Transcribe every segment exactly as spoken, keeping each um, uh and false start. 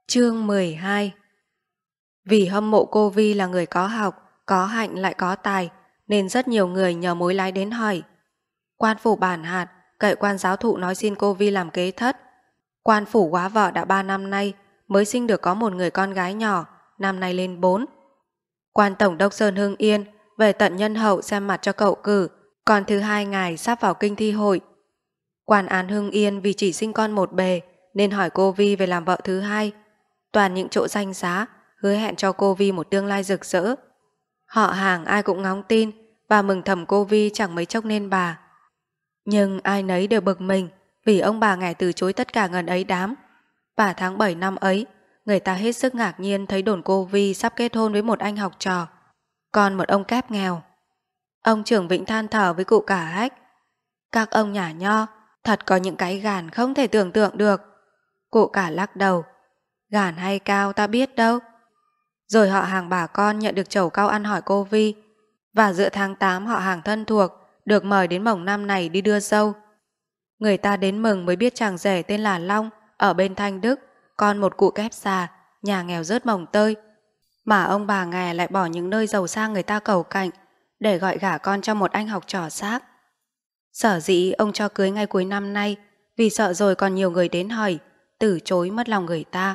Chương mười hai. Vì hâm mộ cô Vi là người có học, có hạnh lại có tài, nên rất nhiều người nhờ mối lái đến hỏi. Quan phủ bản hạt, cậy quan giáo thụ nói xin cô Vi làm kế thất. Quan phủ quá vợ đã ba năm nay, mới sinh được có một người con gái nhỏ, năm nay lên bốn. Quan tổng đốc Sơn Hưng Yên về tận nhân hậu xem mặt cho cậu cử, còn thứ hai ngày sắp vào kinh thi hội. Quan án Hưng Yên vì chỉ sinh con một bề, nên hỏi cô Vi về làm vợ thứ hai. Toàn những chỗ danh giá, hứa hẹn cho cô Vi một tương lai rực rỡ. Họ hàng ai cũng ngóng tin và mừng thầm cô Vi chẳng mấy chốc nên bà. Nhưng ai nấy đều bực mình vì ông bà ngài từ chối tất cả ngần ấy đám. Và tháng bảy năm ấy, người ta hết sức ngạc nhiên thấy đồn cô Vi sắp kết hôn với một anh học trò, còn một ông kép nghèo. Ông trưởng Vĩnh than thở với cụ cả Hách: các ông nhà nho thật có những cái gàn không thể tưởng tượng được. Cụ cả lắc đầu: gàn hay cao ta biết đâu. Rồi họ hàng bà con nhận được chầu cau ăn hỏi cô Vi, và giữa tháng tám họ hàng thân thuộc được mời đến mồng năm này đi đưa dâu. Người ta đến mừng mới biết chàng rể tên là Long ở bên Thanh Đức, con một cụ kép già, nhà nghèo rớt mồng tơi, mà ông bà nghè lại bỏ những nơi giàu sang người ta cầu cạnh để gọi gả con cho một anh học trò xác. Sở dĩ ông cho cưới ngay cuối năm nay vì sợ rồi còn nhiều người đến hỏi, từ chối mất lòng người ta.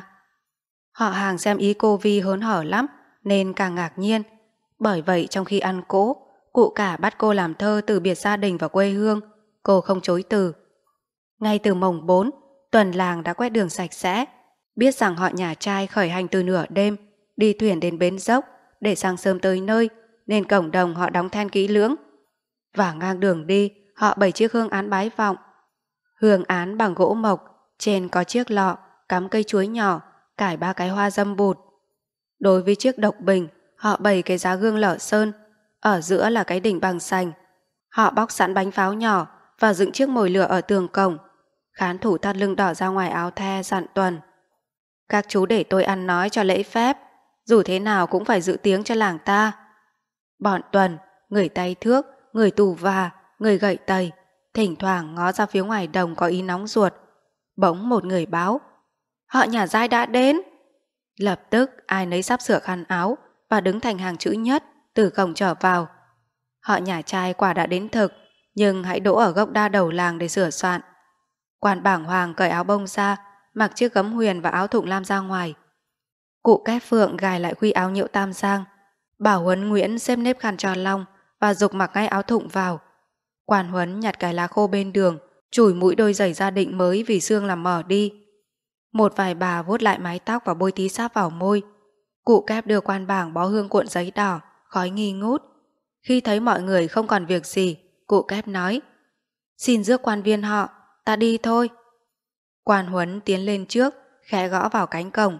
Họ hàng xem ý cô Vi hớn hở lắm nên càng ngạc nhiên. Bởi vậy trong khi ăn cỗ, cụ cả bắt cô làm thơ từ biệt gia đình và quê hương, cô không chối từ. Ngay từ mồng bốn, tuần làng đã quét đường sạch sẽ, biết rằng họ nhà trai khởi hành từ nửa đêm, đi thuyền đến bến dốc để sáng sớm tới nơi, nên cổng đồng họ đóng then kỹ lưỡng. Và ngang đường đi, họ bày chiếc hương án bái vọng. Hương án bằng gỗ mộc, trên có chiếc lọ cắm cây chuối nhỏ, cải ba cái hoa dâm bụt. Đối với chiếc độc bình, họ bày cái giá gương lở sơn, ở giữa là cái đỉnh bằng sành. Họ bóc sẵn bánh pháo nhỏ và dựng chiếc mồi lửa ở tường cổng. Khán thủ thắt lưng đỏ ra ngoài áo the dặn Tuần: các chú để tôi ăn nói cho lễ phép, dù thế nào cũng phải giữ tiếng cho làng ta. Bọn Tuần, người tay thước, người tù và, người gậy tày, thỉnh thoảng ngó ra phía ngoài đồng có ý nóng ruột. Bỗng một người báo: họ nhà giai đã đến. Lập tức ai nấy sắp sửa khăn áo và đứng thành hàng chữ nhất từ cổng trở vào. Họ nhà trai quả đã đến thực, nhưng hãy đỗ ở gốc đa đầu làng để sửa soạn. Quan bảng hoàng cởi áo bông ra, mặc chiếc gấm huyền và áo thụng lam ra ngoài. Cụ Kép Phượng gài lại khuy áo nhiễu tam giang. Bảo Huấn Nguyễn xếp nếp khăn cho Long và giục mặc ngay áo thụng vào. Quan Huấn nhặt cái lá khô bên đường, chùi mũi đôi giày gia định mới vì xương làm mờ đi. Một vài bà vuốt lại mái tóc và bôi tí sáp vào môi. Cụ Kép đưa quan bảng bó hương cuộn giấy đỏ, khói nghi ngút. Khi thấy mọi người không còn việc gì, cụ Kép nói: xin rước quan viên họ, ta đi thôi. Quan Huấn tiến lên trước, khẽ gõ vào cánh cổng: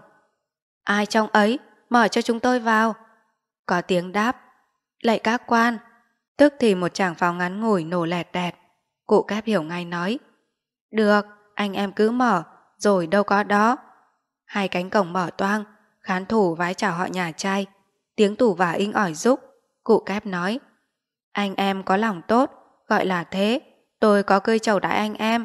ai trong ấy, mở cho chúng tôi vào. Có tiếng đáp: lạy các quan. Tức thì một tràng pháo ngắn ngủi nổ lẹt đẹt. Cụ Kép hiểu ngay nói: được, anh em cứ mở, rồi đâu có đó. Hai cánh cổng mở toang, khán thủ vái chào họ nhà trai. Tiếng tù và inh ỏi giúp. Cụ Kép nói: anh em có lòng tốt, gọi là thế, tôi có cơi chầu đãi anh em.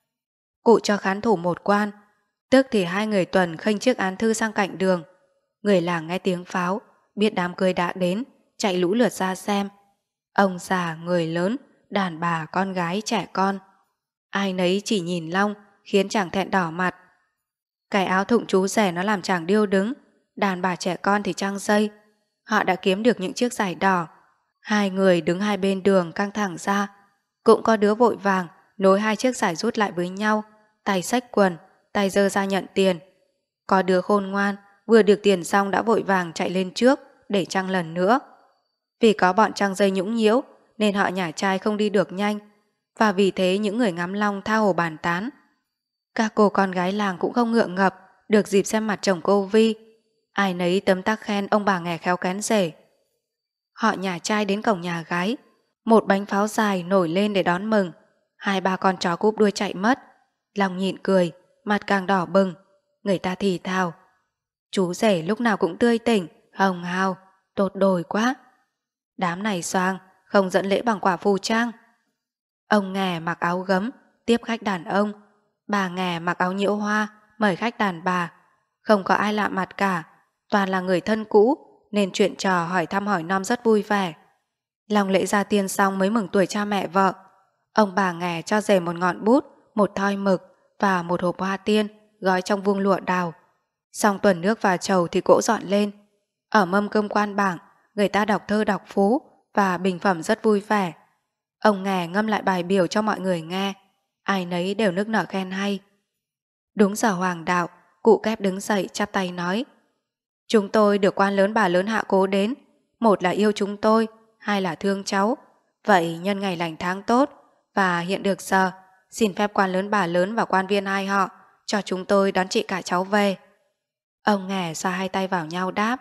Cụ cho khán thủ một quan. Tức thì hai người Tuần khênh chiếc án thư sang cạnh đường. Người làng nghe tiếng pháo, biết đám cưới đã đến, chạy lũ lượt ra xem. Ông già, người lớn, đàn bà, con gái, trẻ con, ai nấy chỉ nhìn Long, khiến chàng thẹn đỏ mặt. Cái áo thụng chú rẻ nó làm chàng điêu đứng, đàn bà trẻ con thì trăng dây. Họ đã kiếm được những chiếc giày đỏ. Hai người đứng hai bên đường căng thẳng ra. Cũng có đứa vội vàng nối hai chiếc giày rút lại với nhau, tay xách quần, tay giơ ra nhận tiền. Có đứa khôn ngoan, vừa được tiền xong đã vội vàng chạy lên trước để trăng lần nữa. Vì có bọn trăng dây nhũng nhiễu nên họ nhà trai không đi được nhanh, và vì thế những người ngắm Long tha hồ bàn tán. Các cô con gái làng cũng không ngượng ngập được dịp xem mặt chồng cô Vi. Ai nấy tấm tắc khen ông bà nghè khéo kén rể. Họ nhà trai đến cổng nhà gái, một bánh pháo dài nổi lên để đón mừng. Hai ba con chó cúp đuôi chạy mất. Long nhịn cười, mặt càng đỏ bừng. Người ta thì thào: chú rể lúc nào cũng tươi tỉnh, hồng hào, tốt đồi quá. Đám này xoang, không dẫn lễ bằng quả phù trang. Ông nghè mặc áo gấm, tiếp khách đàn ông. Bà nghè mặc áo nhiễu hoa, mời khách đàn bà. Không có ai lạ mặt cả, toàn là người thân cũ, nên chuyện trò hỏi thăm hỏi nom rất vui vẻ. Long lễ gia tiên xong mới mừng tuổi cha mẹ vợ. Ông bà nghè cho rể một ngọn bút, một thoi mực và một hộp hoa tiên gói trong vuông lụa đào. Xong tuần nước và trầu thì cỗ dọn lên. Ở mâm cơm quan bảng, người ta đọc thơ đọc phú và bình phẩm rất vui vẻ. Ông nghè ngâm lại bài biểu cho mọi người nghe, ai nấy đều nức nở khen hay. Đúng giờ hoàng đạo, cụ Kép đứng dậy chắp tay nói: Chúng tôi được quan lớn bà lớn hạ cố đến, một là yêu chúng tôi, hai là thương cháu. Vậy nhân ngày lành tháng tốt và hiện được giờ, xin phép quan lớn bà lớn và quan viên hai họ cho chúng tôi đón chị cả cháu về. Ông nghè xoa hai tay vào nhau đáp: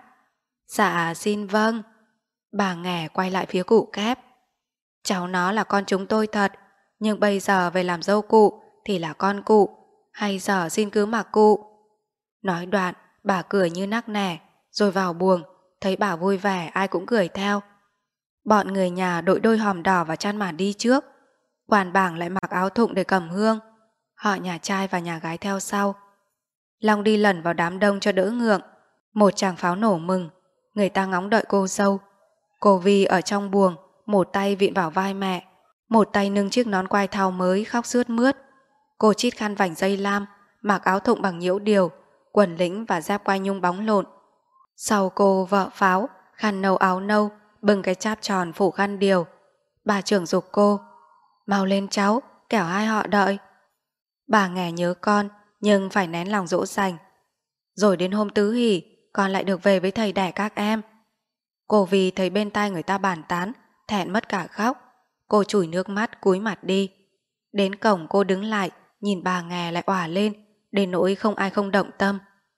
Dạ xin vâng. Bà nghè quay lại phía cụ Kép: Cháu nó là con chúng tôi thật, nhưng bây giờ về làm dâu cụ thì là con cụ, hay giờ xin cứ mặc cụ. Nói đoạn, bà cười như nắc nẻ, rồi vào buồng, thấy bà vui vẻ ai cũng cười theo. Bọn người nhà đội đôi hòm đỏ và chăn màn đi trước, quan bảng lại mặc áo thụng để cầm hương, họ nhà trai và nhà gái theo sau. Long đi lẩn vào đám đông cho đỡ ngượng. Một tràng pháo nổ mừng, người ta ngóng đợi cô dâu. Cô Vi ở trong buồng, một tay vịn vào vai mẹ, một tay nâng chiếc nón quai thao mới khóc sướt mướt. Cô chít khăn vành dây lam, mặc áo thụng bằng nhiễu điều, quần lĩnh và dép quai nhung bóng lộn. Sau cô vợ Pháo, khăn nâu áo nâu, bưng cái cháp tròn phủ khăn điều. Bà trưởng giục cô: Mau lên cháu, kẻo hai họ đợi. Bà nghè nhớ con, nhưng phải nén lòng dỗ dành. Rồi đến hôm tứ hỷ, con lại được về với thầy đẻ các em. Cô Vi thấy bên tai người ta bàn tán, thẹn mất cả khóc. Cô chùi nước mắt cúi mặt đi. Đến cổng cô đứng lại, nhìn bà nghè lại òa lên, đến nỗi không ai không động tâm.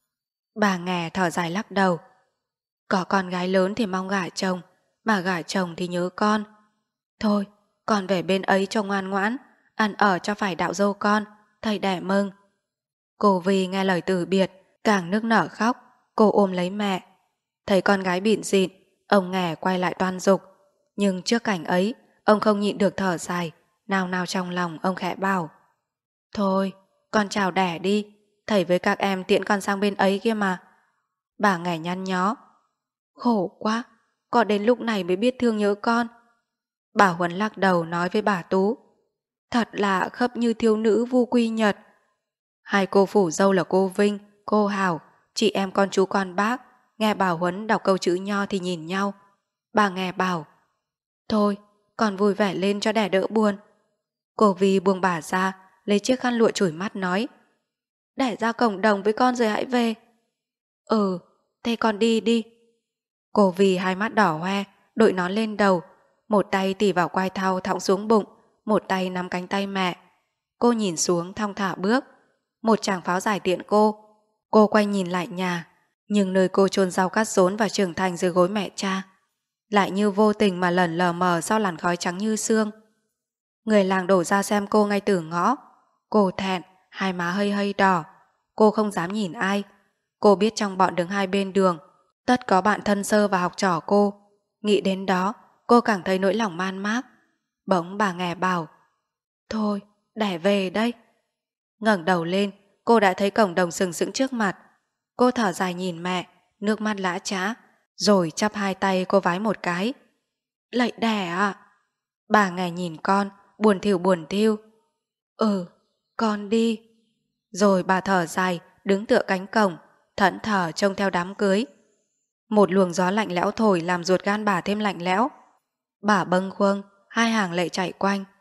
Bà nghè thở dài lắc đầu: Có con gái lớn thì mong gả chồng, mà gả chồng thì nhớ con. Thôi, con về bên ấy cho ngoan ngoãn, ăn ở cho phải đạo dâu con, thầy đẻ mừng. Cô Vi nghe lời từ biệt, càng nức nở khóc. Cô ôm lấy mẹ. Thấy con gái bịn dịn, ông nghè quay lại toan giục. Nhưng trước cảnh ấy, ông không nhịn được thở dài. Nào nào trong lòng ông khẽ bảo: Thôi, con chào đẻ đi, thầy với các em tiễn con sang bên ấy kia mà. Bà nghè nhăn nhó: Khổ quá, con đến lúc này mới biết thương nhớ con. Bà Huấn lắc đầu nói với bà Tú: Thật là khấp như thiếu nữ Vu Quy Nhật. Hai cô phủ dâu là cô Vinh, cô Hảo, chị em con chú con bác, nghe bà Huấn đọc câu chữ nho thì nhìn nhau. Bà nghe bảo: Thôi, con vui vẻ lên cho đẻ đỡ buồn. Cô Vi buông bà ra, lấy chiếc khăn lụa chùi mắt nói: Đẻ ra cổng đồng với con rồi hãy về. Ừ, thế con đi đi. Cô Vi hai mắt đỏ hoe, đội nón lên đầu, một tay tì vào quai thau thõng xuống bụng, một tay nắm cánh tay mẹ. Cô nhìn xuống thong thả bước. Một tràng pháo giải tiện cô. Cô quay nhìn lại nhà, nhưng nơi cô chôn rau cắt rốn và trưởng thành dưới gối mẹ cha lại như vô tình mà lẩn lờ mờ sau làn khói trắng như sương. Người làng đổ ra xem cô ngay từ ngõ. Cô thẹn, hai má hơi hơi đỏ. Cô không dám nhìn ai. Cô biết trong bọn đứng hai bên đường tất có bạn thân sơ và học trò cô. Nghĩ đến đó, cô càng thấy nỗi lòng man mác. Bỗng bà nghè bảo: Thôi, đẻ về đây. Ngẩng đầu lên, cô đã thấy cổng đồng sừng sững trước mặt. Cô thở dài nhìn mẹ, nước mắt lã chã, rồi chắp hai tay cô vái một cái: Lạy đẻ ạ. Bà nghè nhìn con, buồn thiểu buồn thiu: Ừ, con đi. Rồi bà thở dài, đứng tựa cánh cổng, thẫn thờ trông theo đám cưới. Một luồng gió lạnh lẽo thổi làm ruột gan bà thêm lạnh lẽo. Bà bâng khuâng, hai hàng lệ chảy quanh.